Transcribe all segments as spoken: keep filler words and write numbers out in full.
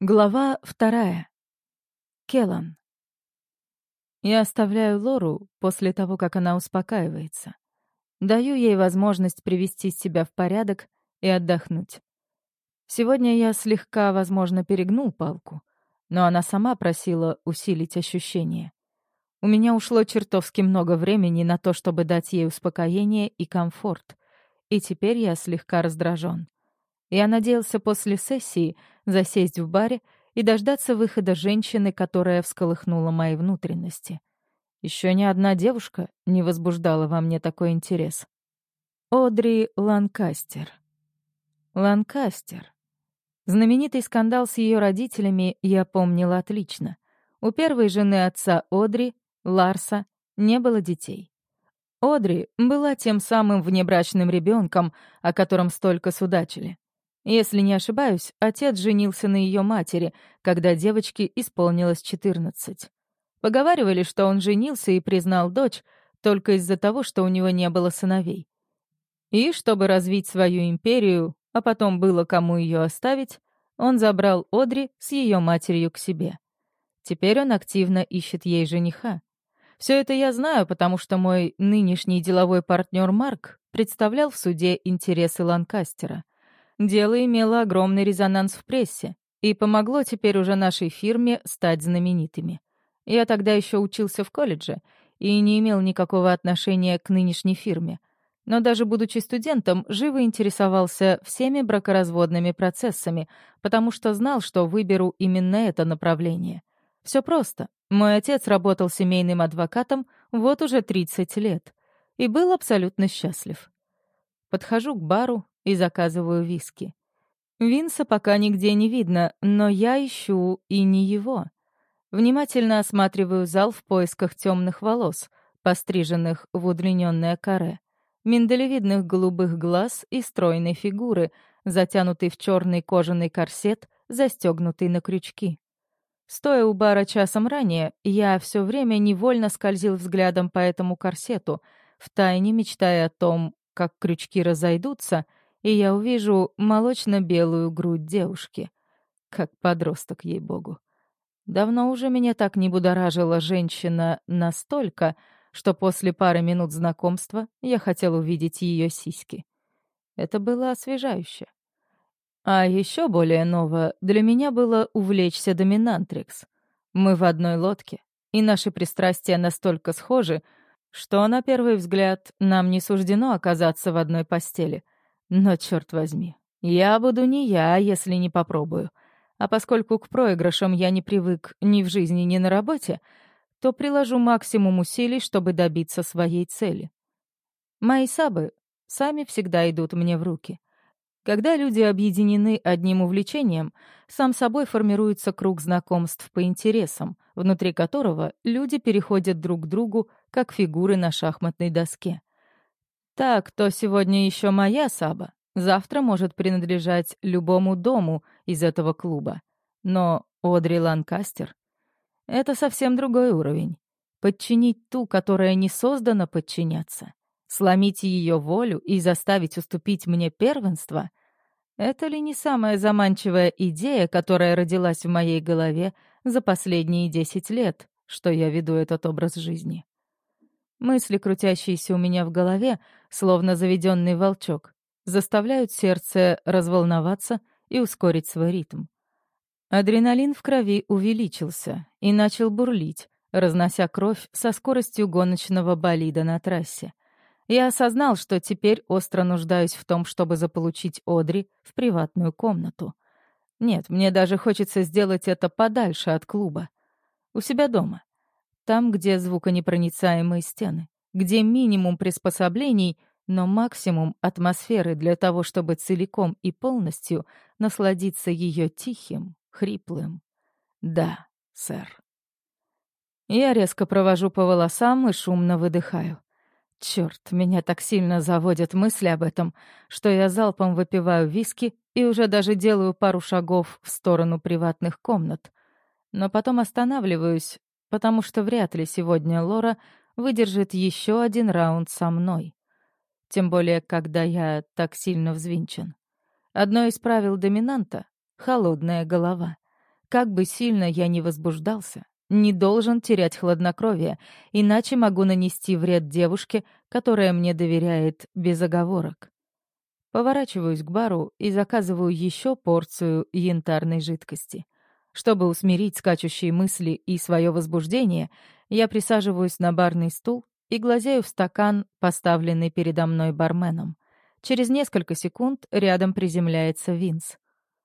Глава вторая. Келан. Я оставляю Лору после того, как она успокаивается. Даю ей возможность привести себя в порядок и отдохнуть. Сегодня я слегка, возможно, перегнул палку, но она сама просила усилить ощущения. У меня ушло чертовски много времени на то, чтобы дать ей успокоение и комфорт, и теперь я слегка раздражен. Я надеялся после сессии засесть в баре и дождаться выхода женщины, которая всколыхнула мои внутренности. Еще ни одна девушка не возбуждала во мне такой интерес. Одри Ланкастер. Ланкастер. Знаменитый скандал с ее родителями я помнила отлично. У первой жены отца Одри, Ларса, не было детей. Одри была тем самым внебрачным ребенком, о котором столько судачили. Если не ошибаюсь, отец женился на ее матери, когда девочке исполнилось четырнадцать. Поговаривали, что он женился и признал дочь только из-за того, что у него не было сыновей. И чтобы развить свою империю, а потом было кому ее оставить, он забрал Одри с ее матерью к себе. Теперь он активно ищет ей жениха. Все это я знаю, потому что мой нынешний деловой партнер Марк представлял в суде интересы Ланкастера. Дело имело огромный резонанс в прессе и помогло теперь уже нашей фирме стать знаменитыми. Я тогда еще учился в колледже и не имел никакого отношения к нынешней фирме. Но даже будучи студентом, живо интересовался всеми бракоразводными процессами, потому что знал, что выберу именно это направление. Все просто. Мой отец работал семейным адвокатом вот уже тридцать лет и был абсолютно счастлив. Подхожу к бару и заказываю виски. Винса пока нигде не видно, но я ищу и не его. Внимательно осматриваю зал в поисках темных волос, постриженных в удлиненное каре, миндалевидных голубых глаз и стройной фигуры, затянутой в черный кожаный корсет, застегнутый на крючки. Стоя у бара часом ранее, я все время невольно скользил взглядом по этому корсету, втайне мечтая о том, как крючки разойдутся, и я увижу молочно-белую грудь девушки. Как подросток, ей-богу. Давно уже меня так не будоражила женщина настолько, что после пары минут знакомства я хотел увидеть ее сиськи. Это было освежающе. А еще более ново для меня было увлечься доминантрикс. Мы в одной лодке, и наши пристрастия настолько схожи, что, на первый взгляд, нам не суждено оказаться в одной постели. Но, черт возьми, я буду не я, если не попробую. А поскольку к проигрышам я не привык ни в жизни, ни на работе, то приложу максимум усилий, чтобы добиться своей цели. Мои сабы сами всегда идут мне в руки. Когда люди объединены одним увлечением, сам собой формируется круг знакомств по интересам, внутри которого люди переходят друг к другу, как фигуры на шахматной доске. Так, то сегодня еще моя саба, завтра может принадлежать любому дому из этого клуба. Но Одри Ланкастер — это совсем другой уровень. Подчинить ту, которая не создана подчиняться. Сломить ее волю и заставить уступить мне первенство — это ли не самая заманчивая идея, которая родилась в моей голове за последние десять лет, что я веду этот образ жизни? Мысли, крутящиеся у меня в голове, словно заведенный волчок, заставляют сердце разволноваться и ускорить свой ритм. Адреналин в крови увеличился и начал бурлить, разнося кровь со скоростью гоночного болида на трассе. Я осознал, что теперь остро нуждаюсь в том, чтобы заполучить Одри в приватную комнату. Нет, мне даже хочется сделать это подальше от клуба. У себя дома. Там, где звуконепроницаемые стены, где минимум приспособлений, но максимум атмосферы для того, чтобы целиком и полностью насладиться ее тихим, хриплым «Да, сэр». Я резко провожу по волосам и шумно выдыхаю. Черт, меня так сильно заводят мысли об этом, что я залпом выпиваю виски и уже даже делаю пару шагов в сторону приватных комнат. Но потом останавливаюсь, потому что вряд ли сегодня Лора выдержит еще один раунд со мной. Тем более, когда я так сильно взвинчен. Одно из правил доминанта — холодная голова. как бы сильно я ни возбуждался, не должен терять хладнокровие, иначе могу нанести вред девушке, которая мне доверяет без оговорок. Поворачиваюсь к бару и заказываю еще порцию янтарной жидкости. Чтобы усмирить скачущие мысли и свое возбуждение, я присаживаюсь на барный стул и глазею в стакан, поставленный передо мной барменом. Через несколько секунд рядом приземляется Винс.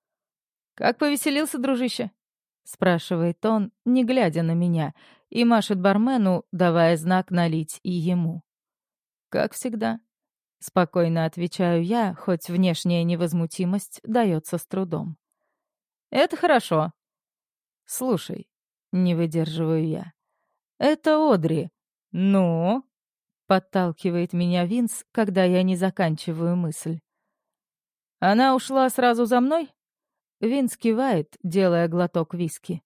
«Как повеселился, дружище?» — спрашивает он, не глядя на меня, и машет бармену, давая знак налить и ему. «Как всегда», — спокойно отвечаю я, хоть внешняя невозмутимость дается с трудом. «Это хорошо». «Слушай», — не выдерживаю я, — «это Одри». «Ну?» — подталкивает меня Винс, когда я не заканчиваю мысль. «Она ушла сразу за мной?» Винс кивает, делая глоток виски.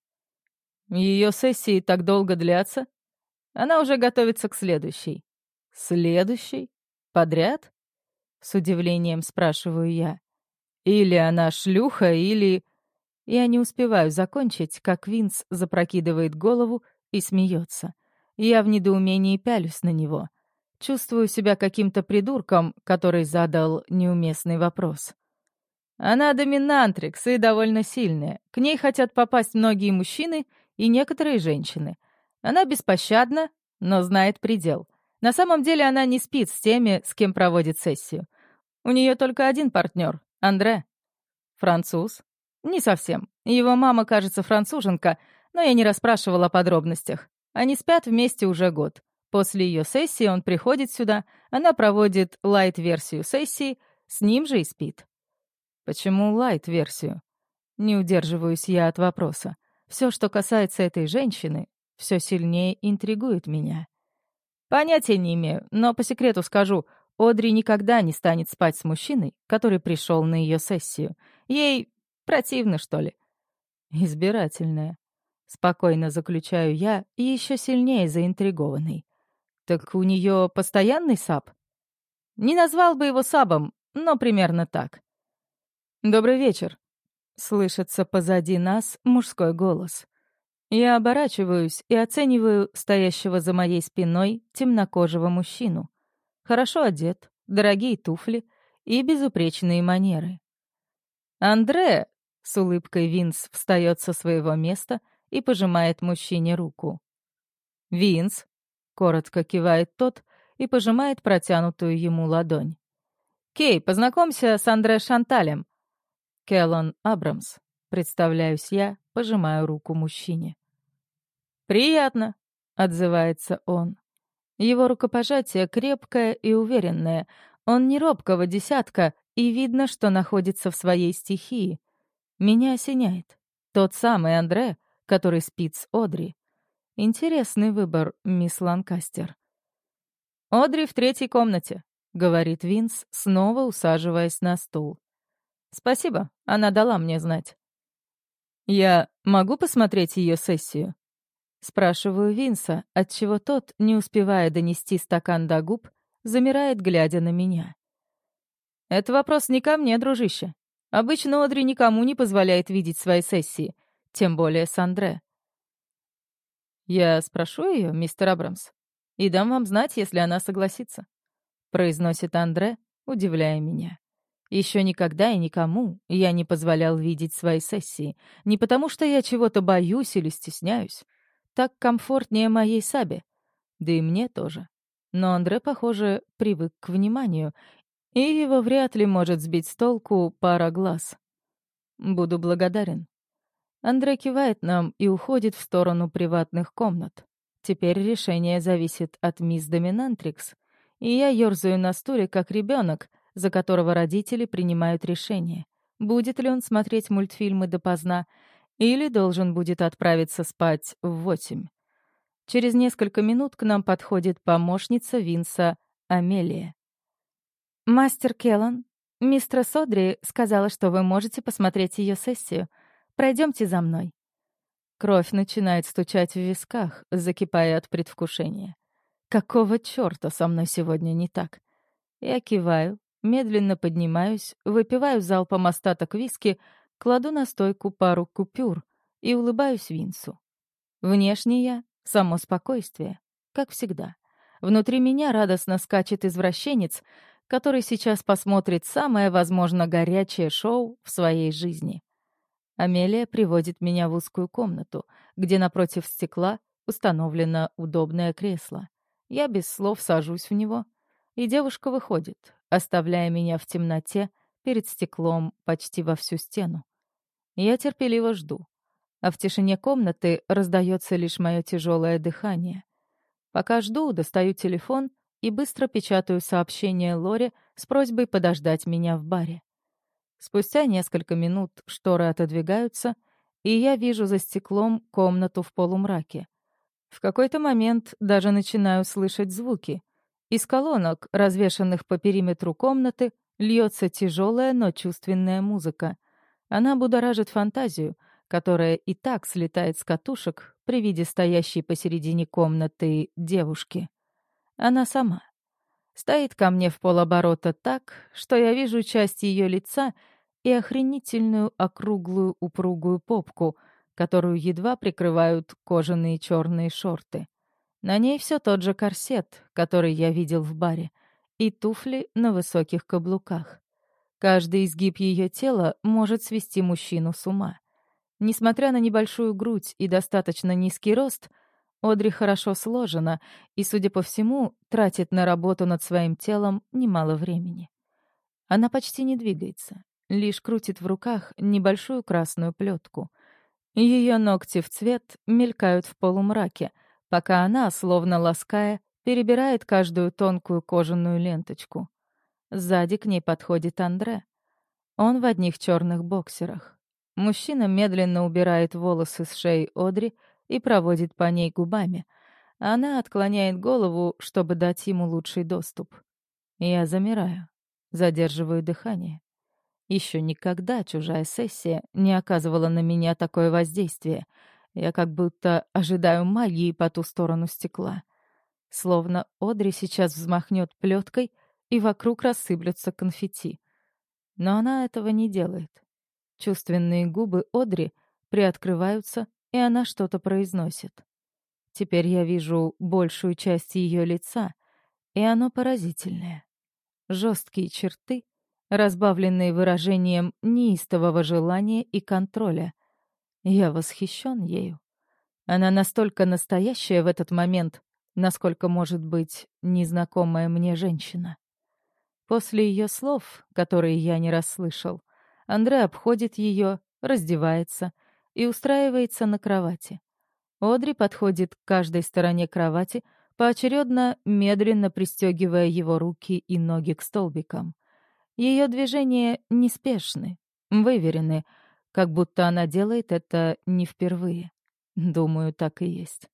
Ее сессии так долго длятся. Она уже готовится к следующей. Следующей? Подряд? С удивлением спрашиваю я. Или она шлюха, или... Я не успеваю закончить, как Винс запрокидывает голову и смеется. Я в недоумении пялюсь на него. Чувствую себя каким-то придурком, который задал неуместный вопрос. Она доминантрикс и довольно сильная. К ней хотят попасть многие мужчины и некоторые женщины. Она беспощадна, но знает предел. На самом деле она не спит с теми, с кем проводит сессию. У нее только один партнер — Андре. Француз? Не совсем. Его мама, кажется, француженка, но я не расспрашивала о подробностях. Они спят вместе уже год. После ее сессии он приходит сюда, она проводит лайт-версию сессии, с ним же и спит. Почему лайт-версию? Не удерживаюсь я от вопроса. Все, что касается этой женщины, все сильнее интригует меня. Понятия не имею, но по секрету скажу, Одри никогда не станет спать с мужчиной, который пришел на ее сессию. Ей противно, что ли? Избирательная. Спокойно заключаю я и еще сильнее заинтригованный. Так у нее постоянный саб? Не назвал бы его сабом, но примерно так. «Добрый вечер», — слышится позади нас мужской голос. Я оборачиваюсь и оцениваю стоящего за моей спиной темнокожего мужчину. Хорошо одет, дорогие туфли и безупречные манеры. «Андре!» — с улыбкой Винс встает со своего места и пожимает мужчине руку. «Винс!» — коротко кивает тот и пожимает протянутую ему ладонь. «Кей, познакомься с Андре Шанталем». «Келлан Абрамс», — представляюсь я, пожимаю руку мужчине. «Приятно», — отзывается он. Его рукопожатие крепкое и уверенное. Он не робкого десятка, и видно, что находится в своей стихии. Меня осеняет. Тот самый Андре, который спит с Одри. Интересный выбор, мисс Ланкастер. «Одри в третьей комнате», — говорит Винс, снова усаживаясь на стул. «Спасибо, она дала мне знать». «Я могу посмотреть ее сессию?» Спрашиваю Винса, отчего тот, не успевая донести стакан до губ, замирает, глядя на меня. «Это вопрос не ко мне, дружище. Обычно Одри никому не позволяет видеть свои сессии, тем более с Андре». «Я спрошу ее, мистер Абрамс, и дам вам знать, если она согласится», — произносит Андре, удивляя меня. Еще никогда и никому я не позволял видеть свои сессии, не потому что я чего-то боюсь или стесняюсь. Так комфортнее моей Сабе. Да и мне тоже. Но Андре, похоже, привык к вниманию, и его вряд ли может сбить с толку пара глаз. Буду благодарен. Андре кивает нам и уходит в сторону приватных комнат. Теперь решение зависит от мисс Доминантрикс, и я ёрзаю на стуле, как ребенок, за которого родители принимают решение, будет ли он смотреть мультфильмы допоздна, или должен будет отправиться спать в восемь. Через несколько минут к нам подходит помощница Винса Амелия. «Мастер Келлан, мистер Одри сказала, что вы можете посмотреть ее сессию. Пройдемте за мной». Кровь начинает стучать в висках, закипая от предвкушения. Какого чёрта со мной сегодня не так? Я киваю, медленно поднимаюсь, выпиваю залпом остаток виски, кладу на стойку пару купюр и улыбаюсь Винсу. Внешне я — само спокойствие, как всегда. Внутри меня радостно скачет извращенец, который сейчас посмотрит самое, возможно, горячее шоу в своей жизни. Амелия приводит меня в узкую комнату, где напротив стекла установлено удобное кресло. Я без слов сажусь в него, и девушка выходит, оставляя меня в темноте перед стеклом почти во всю стену. Я терпеливо жду, а в тишине комнаты раздается лишь мое тяжелое дыхание. Пока жду, достаю телефон и быстро печатаю сообщение Лоре с просьбой подождать меня в баре. Спустя несколько минут шторы отодвигаются, и я вижу за стеклом комнату в полумраке. В какой-то момент даже начинаю слышать звуки. Из колонок, развешанных по периметру комнаты, льется тяжелая, но чувственная музыка. Она будоражит фантазию, которая и так слетает с катушек при виде стоящей посередине комнаты девушки. Она сама. Стоит ко мне в полоборота так, что я вижу часть ее лица и охренительную округлую упругую попку, которую едва прикрывают кожаные черные шорты. На ней все тот же корсет, который я видел в баре, и туфли на высоких каблуках. Каждый изгиб ее тела может свести мужчину с ума. Несмотря на небольшую грудь и достаточно низкий рост, Одри хорошо сложена и, судя по всему, тратит на работу над своим телом немало времени. Она почти не двигается, лишь крутит в руках небольшую красную плетку. Ее ногти в цвет мелькают в полумраке, пока она, словно лаская, перебирает каждую тонкую кожаную ленточку. Сзади к ней подходит Андре. Он в одних черных боксерах. Мужчина медленно убирает волосы с шеи Одри и проводит по ней губами. Она отклоняет голову, чтобы дать ему лучший доступ. Я замираю, задерживаю дыхание. Еще никогда чужая сессия не оказывала на меня такое воздействие. Я как будто ожидаю магии по ту сторону стекла. Словно Одри сейчас взмахнет плеткой, и вокруг рассыплются конфетти. Но она этого не делает. Чувственные губы Одри приоткрываются, и она что-то произносит. Теперь я вижу большую часть ее лица, и оно поразительное. Жесткие черты, разбавленные выражением неистового желания и контроля. Я восхищен ею. Она настолько настоящая в этот момент, насколько может быть незнакомая мне женщина. После ее слов, которые я не расслышал, Андре обходит ее, раздевается и устраивается на кровати. Одри подходит к каждой стороне кровати, поочередно медленно пристегивая его руки и ноги к столбикам. Ее движения неспешны, выверены, как будто она делает это не впервые. Думаю, так и есть.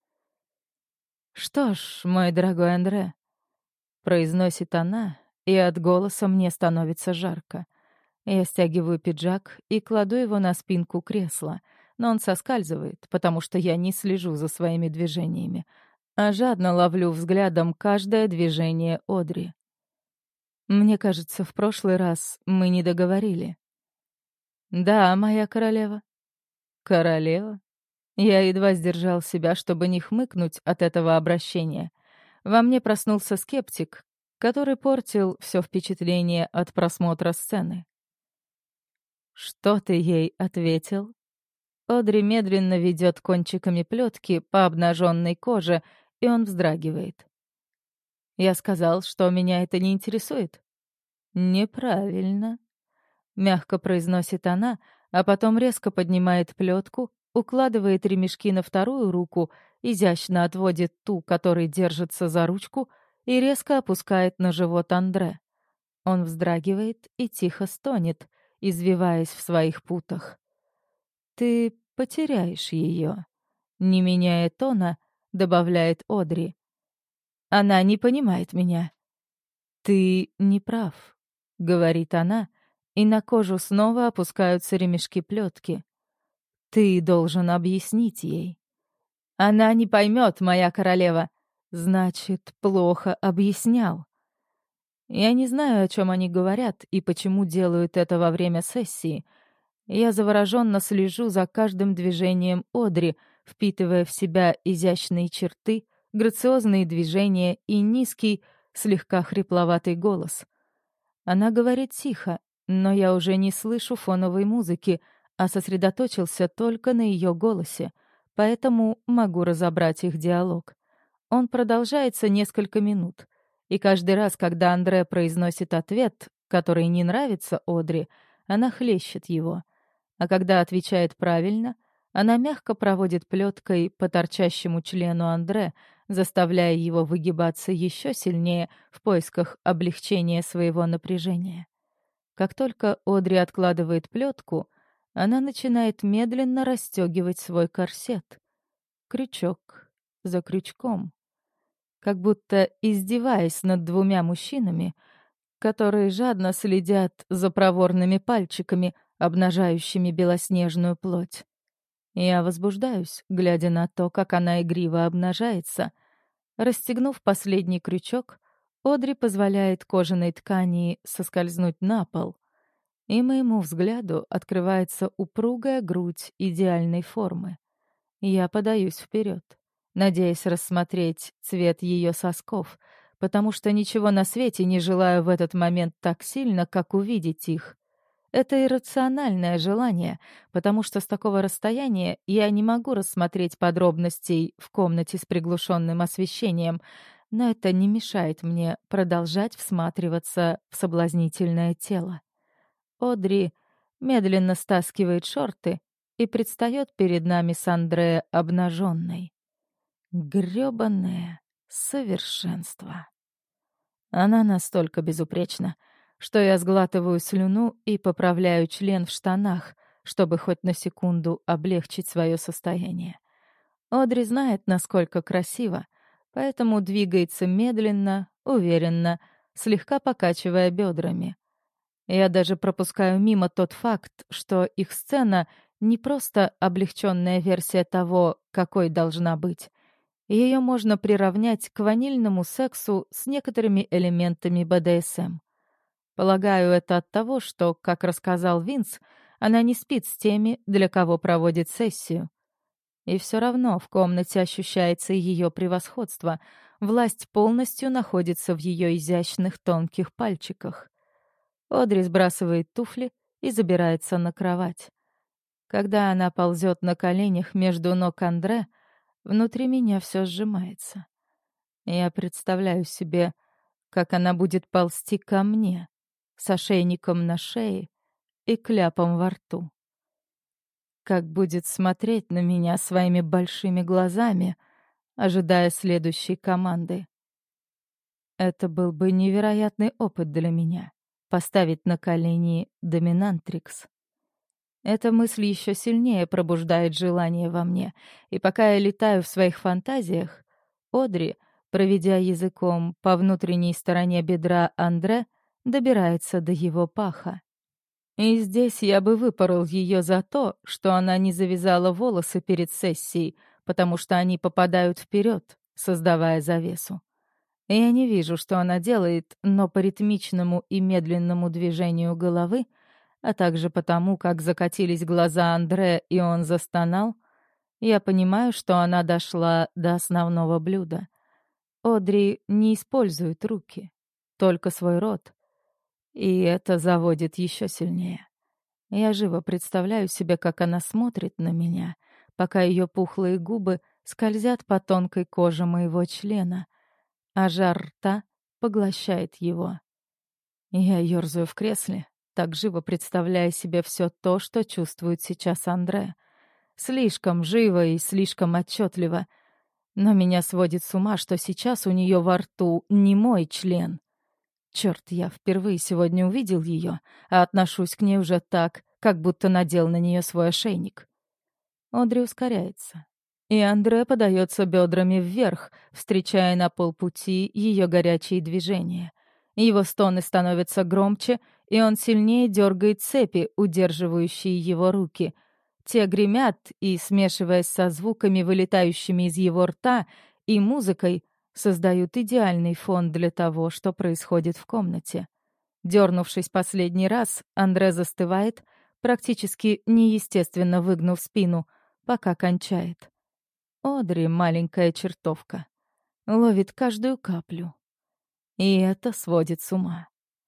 «Что ж, мой дорогой Андре», — произносит она, и от голоса мне становится жарко. Я стягиваю пиджак и кладу его на спинку кресла, но он соскальзывает, потому что я не слежу за своими движениями, а жадно ловлю взглядом каждое движение Одри. Мне кажется, в прошлый раз мы не договорили. «Да, моя королева». «Королева?» Я едва сдержал себя, чтобы не хмыкнуть от этого обращения. Во мне проснулся скептик, который портил все впечатление от просмотра сцены. «Что ты ей ответил?» Одри медленно ведет кончиками плетки по обнаженной коже, и он вздрагивает. «Я сказал, что меня это не интересует». «Неправильно», — мягко произносит она, а потом резко поднимает плетку, укладывает ремешки на вторую руку, изящно отводит ту, которой держится за ручку, и резко опускает на живот Андре. Он вздрагивает и тихо стонет, извиваясь в своих путах. «Ты потеряешь ее», — не меняя тона, добавляет Одри. «Она не понимает меня». «Ты не прав», — говорит она, и на кожу снова опускаются ремешки плетки. «Ты должен объяснить ей». «Она не поймет, моя королева». «Значит, плохо объяснял». Я не знаю, о чем они говорят и почему делают это во время сессии. Я завороженно слежу за каждым движением Одри, впитывая в себя изящные черты, грациозные движения и низкий, слегка хрипловатый голос. Она говорит тихо, но я уже не слышу фоновой музыки, а сосредоточился только на ее голосе, поэтому могу разобрать их диалог. Он продолжается несколько минут, и каждый раз, когда Андре произносит ответ, который не нравится Одри, она хлещет его. А когда отвечает правильно, она мягко проводит плеткой по торчащему члену Андре, заставляя его выгибаться еще сильнее в поисках облегчения своего напряжения. Как только Одри откладывает плетку, она начинает медленно расстегивать свой корсет. Крючок за крючком. Как будто издеваясь над двумя мужчинами, которые жадно следят за проворными пальчиками, обнажающими белоснежную плоть. Я возбуждаюсь, глядя на то, как она игриво обнажается. Расстегнув последний крючок, Одри позволяет кожаной ткани соскользнуть на пол, и моему взгляду открывается упругая грудь идеальной формы. Я подаюсь вперед, надеясь рассмотреть цвет ее сосков, потому что ничего на свете не желаю в этот момент так сильно, как увидеть их. Это иррациональное желание, потому что с такого расстояния я не могу рассмотреть подробностей в комнате с приглушенным освещением, но это не мешает мне продолжать всматриваться в соблазнительное тело. Одри медленно стаскивает шорты и предстает перед нами с Андре обнаженной. Грёбаное совершенство. Она настолько безупречна, что я сглатываю слюну и поправляю член в штанах, чтобы хоть на секунду облегчить свое состояние. Одри знает, насколько красиво, поэтому двигается медленно, уверенно, слегка покачивая бедрами. Я даже пропускаю мимо тот факт, что их сцена не просто облегченная версия того, какой должна быть. Ее можно приравнять к ванильному сексу с некоторыми элементами бэ дэ эс эм. Полагаю, это от того, что, как рассказал Винс, она не спит с теми, для кого проводит сессию. И все равно в комнате ощущается ее превосходство. Власть полностью находится в ее изящных тонких пальчиках. Одри сбрасывает туфли и забирается на кровать. Когда она ползет на коленях между ног Андре, внутри меня все сжимается. Я представляю себе, как она будет ползти ко мне, с ошейником на шее и кляпом во рту. Как будет смотреть на меня своими большими глазами, ожидая следующей команды. Это был бы невероятный опыт для меня — поставить на колени доминантрикс. Эта мысль еще сильнее пробуждает желание во мне, и пока я летаю в своих фантазиях, Одри, проведя языком по внутренней стороне бедра Андре, добирается до его паха. И здесь я бы выпорол ее за то, что она не завязала волосы перед сессией, потому что они попадают вперед, создавая завесу. Я не вижу, что она делает, но по ритмичному и медленному движению головы, а также потому, как закатились глаза Андре и он застонал, я понимаю, что она дошла до основного блюда. Одри не использует руки, только свой рот. И это заводит еще сильнее. Я живо представляю себе, как она смотрит на меня, пока ее пухлые губы скользят по тонкой коже моего члена, а жар рта поглощает его. Я ерзаю в кресле, так живо представляя себе все то, что чувствует сейчас Андре. Слишком живо и слишком отчетливо. Но меня сводит с ума, что сейчас у нее во рту не мой член. Черт, я впервые сегодня увидел ее, а отношусь к ней уже так, как будто надел на нее свой ошейник. Одри ускоряется, и Андре подается бедрами вверх, встречая на полпути ее горячие движения. Его стоны становятся громче, и он сильнее дергает цепи, удерживающие его руки. Те гремят и, смешиваясь со звуками, вылетающими из его рта, и музыкой, создают идеальный фон для того, что происходит в комнате. Дернувшись последний раз, Андре застывает, практически неестественно выгнув спину, пока кончает. Одри — маленькая чертовка. Ловит каждую каплю. И это сводит с ума.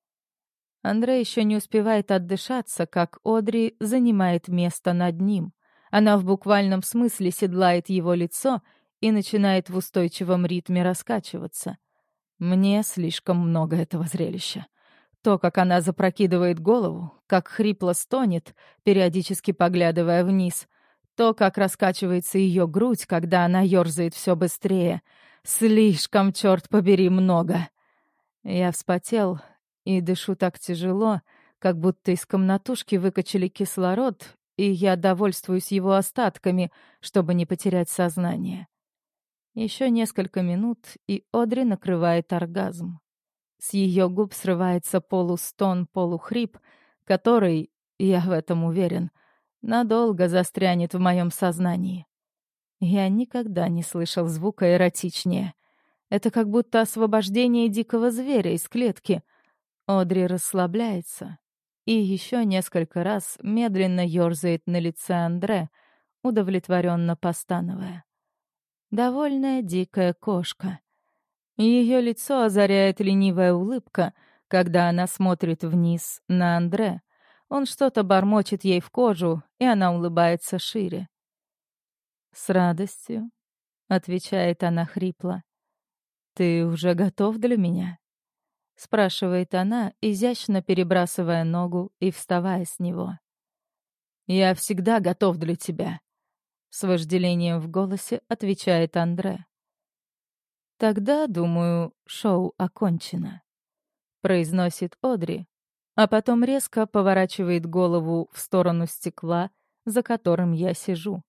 Андрей еще не успевает отдышаться, как Одри занимает место над ним. Она в буквальном смысле седлает его лицо и начинает в устойчивом ритме раскачиваться. Мне слишком много этого зрелища. То, как она запрокидывает голову, как хрипло стонет, периодически поглядывая вниз, то, как раскачивается ее грудь, когда она ерзает все быстрее. Слишком, черт побери, много. Я вспотел и дышу так тяжело, как будто из комнатушки выкачали кислород, и я довольствуюсь его остатками, чтобы не потерять сознание. Еще несколько минут, и Одри накрывает оргазм. С ее губ срывается полустон, полухрип, который, я в этом уверен, надолго застрянет в моем сознании. Я никогда не слышал звука эротичнее. Это как будто освобождение дикого зверя из клетки. Одри расслабляется и еще несколько раз медленно ёрзает на лице Андре, удовлетворенно постановая. Довольная дикая кошка. Ее лицо озаряет ленивая улыбка, когда она смотрит вниз на Андре. Он что-то бормочет ей в кожу, и она улыбается шире. «С радостью», — отвечает она хрипло. «Ты уже готов для меня?» — спрашивает она, изящно перебрасывая ногу и вставая с него. «Я всегда готов для тебя», — с вожделением в голосе отвечает Андре. «Тогда, думаю, шоу окончено», — произносит Одри, а потом резко поворачивает голову в сторону стекла, за которым я сижу.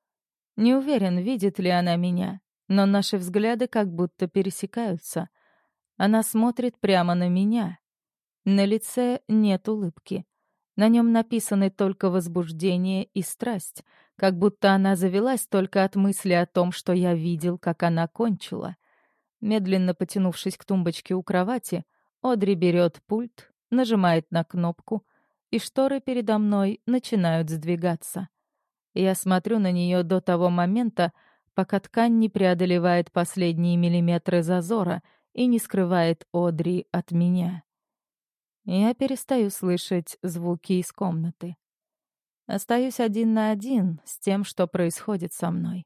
Не уверен, видит ли она меня, но наши взгляды как будто пересекаются. Она смотрит прямо на меня. На лице нет улыбки. На нем написаны только возбуждение и страсть, как будто она завелась только от мысли о том, что я видел, как она кончила. Медленно потянувшись к тумбочке у кровати, Одри берет пульт, нажимает на кнопку, и шторы передо мной начинают сдвигаться. Я смотрю на нее до того момента, пока ткань не преодолевает последние миллиметры зазора и не скрывает Одри от меня. Я перестаю слышать звуки из комнаты. Остаюсь один на один с тем, что происходит со мной.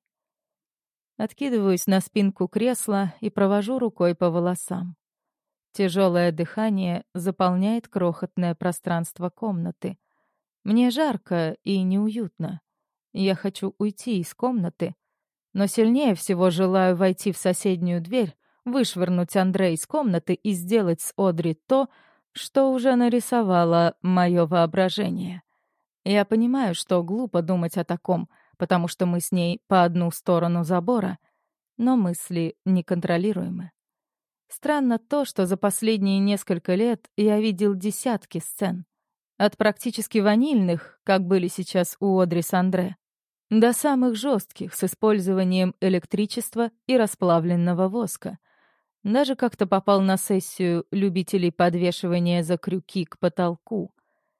Откидываюсь на спинку кресла и провожу рукой по волосам. Тяжелое дыхание заполняет крохотное пространство комнаты. Мне жарко и неуютно. Я хочу уйти из комнаты, но сильнее всего желаю войти в соседнюю дверь, вышвырнуть Андре из комнаты и сделать с Одри то, что уже нарисовало мое воображение. Я понимаю, что глупо думать о таком, потому что мы с ней по одну сторону забора, но мысли неконтролируемы. Странно то, что за последние несколько лет я видел десятки сцен. От практически ванильных, как были сейчас у Одри с Андре, до самых жестких с использованием электричества и расплавленного воска. Даже как-то попал на сессию любителей подвешивания за крюки к потолку.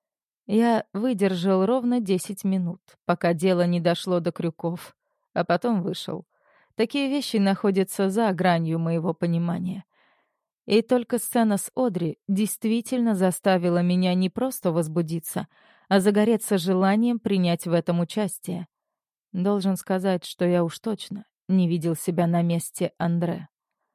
Я выдержал ровно десять минут, пока дело не дошло до крюков, а потом вышел. Такие вещи находятся за гранью моего понимания. И только сцена с Одри действительно заставила меня не просто возбудиться, а загореться желанием принять в этом участие. Должен сказать, что я уж точно не видел себя на месте Андре.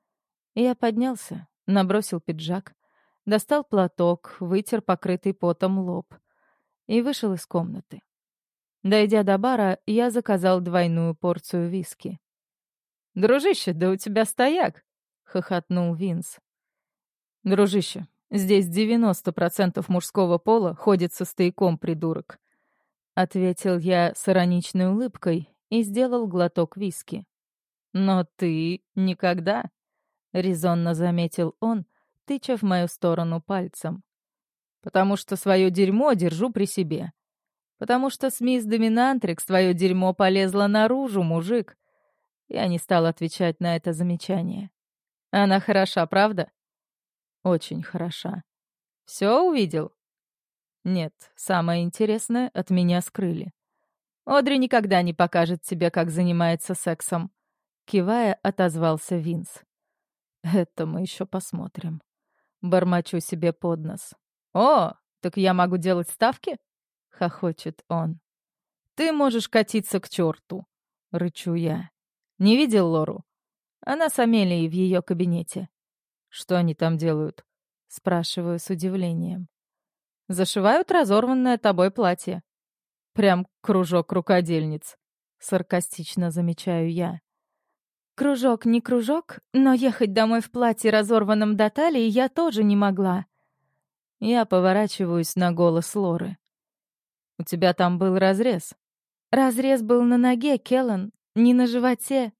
Я поднялся, набросил пиджак, достал платок, вытер покрытый потом лоб и вышел из комнаты. Дойдя до бара, я заказал двойную порцию виски. «Дружище, да у тебя стояк!» — хохотнул Винс. «Дружище, здесь девяносто процентов мужского пола ходит со стояком, придурок», — ответил я с ироничной улыбкой и сделал глоток виски. «Но ты никогда», — резонно заметил он, тыча в мою сторону пальцем. «Потому что свое дерьмо держу при себе. Потому что с мисс Доминантрикс твое дерьмо полезло наружу, мужик». Я не стал отвечать на это замечание. «Она хороша, правда?» «Очень хороша». «Все увидел?» Нет, самое интересное от меня скрыли. Одри никогда не покажет тебе, как занимается сексом. Кивая, отозвался Винс. Это мы еще посмотрим. Бормочу себе под нос. О, так я могу делать ставки? Хохочет он. Ты можешь катиться к черту, рычу я. Не видел Лору? Она с Амелией в ее кабинете. Что они там делают? Спрашиваю с удивлением. Зашивают разорванное тобой платье. Прям кружок рукодельниц. Саркастично замечаю я. Кружок не кружок, но ехать домой в платье, разорванном до талии, я тоже не могла. Я поворачиваюсь на голос Лоры. У тебя там был разрез. Разрез был на ноге, Келлан, не на животе.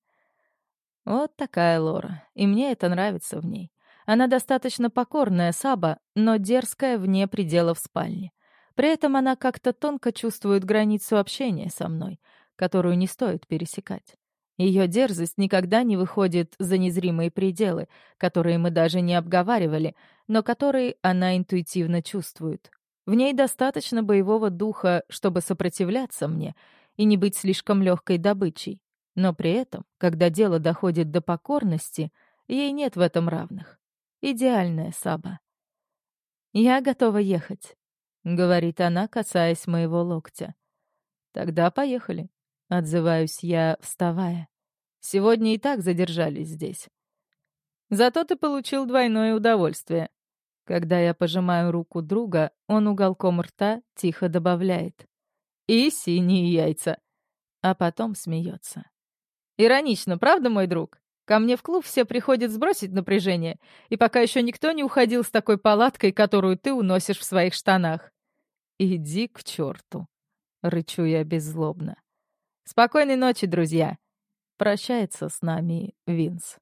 Вот такая Лора, и мне это нравится в ней. Она достаточно покорная Саба, но дерзкая вне пределов спальни. При этом она как-то тонко чувствует границу общения со мной, которую не стоит пересекать. Ее дерзость никогда не выходит за незримые пределы, которые мы даже не обговаривали, но которые она интуитивно чувствует. В ней достаточно боевого духа, чтобы сопротивляться мне и не быть слишком легкой добычей. Но при этом, когда дело доходит до покорности, ей нет в этом равных. Идеальная Саба. «Я готова ехать», — говорит она, касаясь моего локтя. «Тогда поехали», — отзываюсь я, вставая. «Сегодня и так задержались здесь. Зато ты получил двойное удовольствие». Когда я пожимаю руку друга, он уголком рта тихо добавляет. «И синие яйца». А потом смеется. Иронично, правда, мой друг? Ко мне в клуб все приходят сбросить напряжение, и пока еще никто не уходил с такой палаткой, которую ты уносишь в своих штанах. Иди к черту, рычу я беззлобно. Спокойной ночи, друзья. Прощается с нами Винс.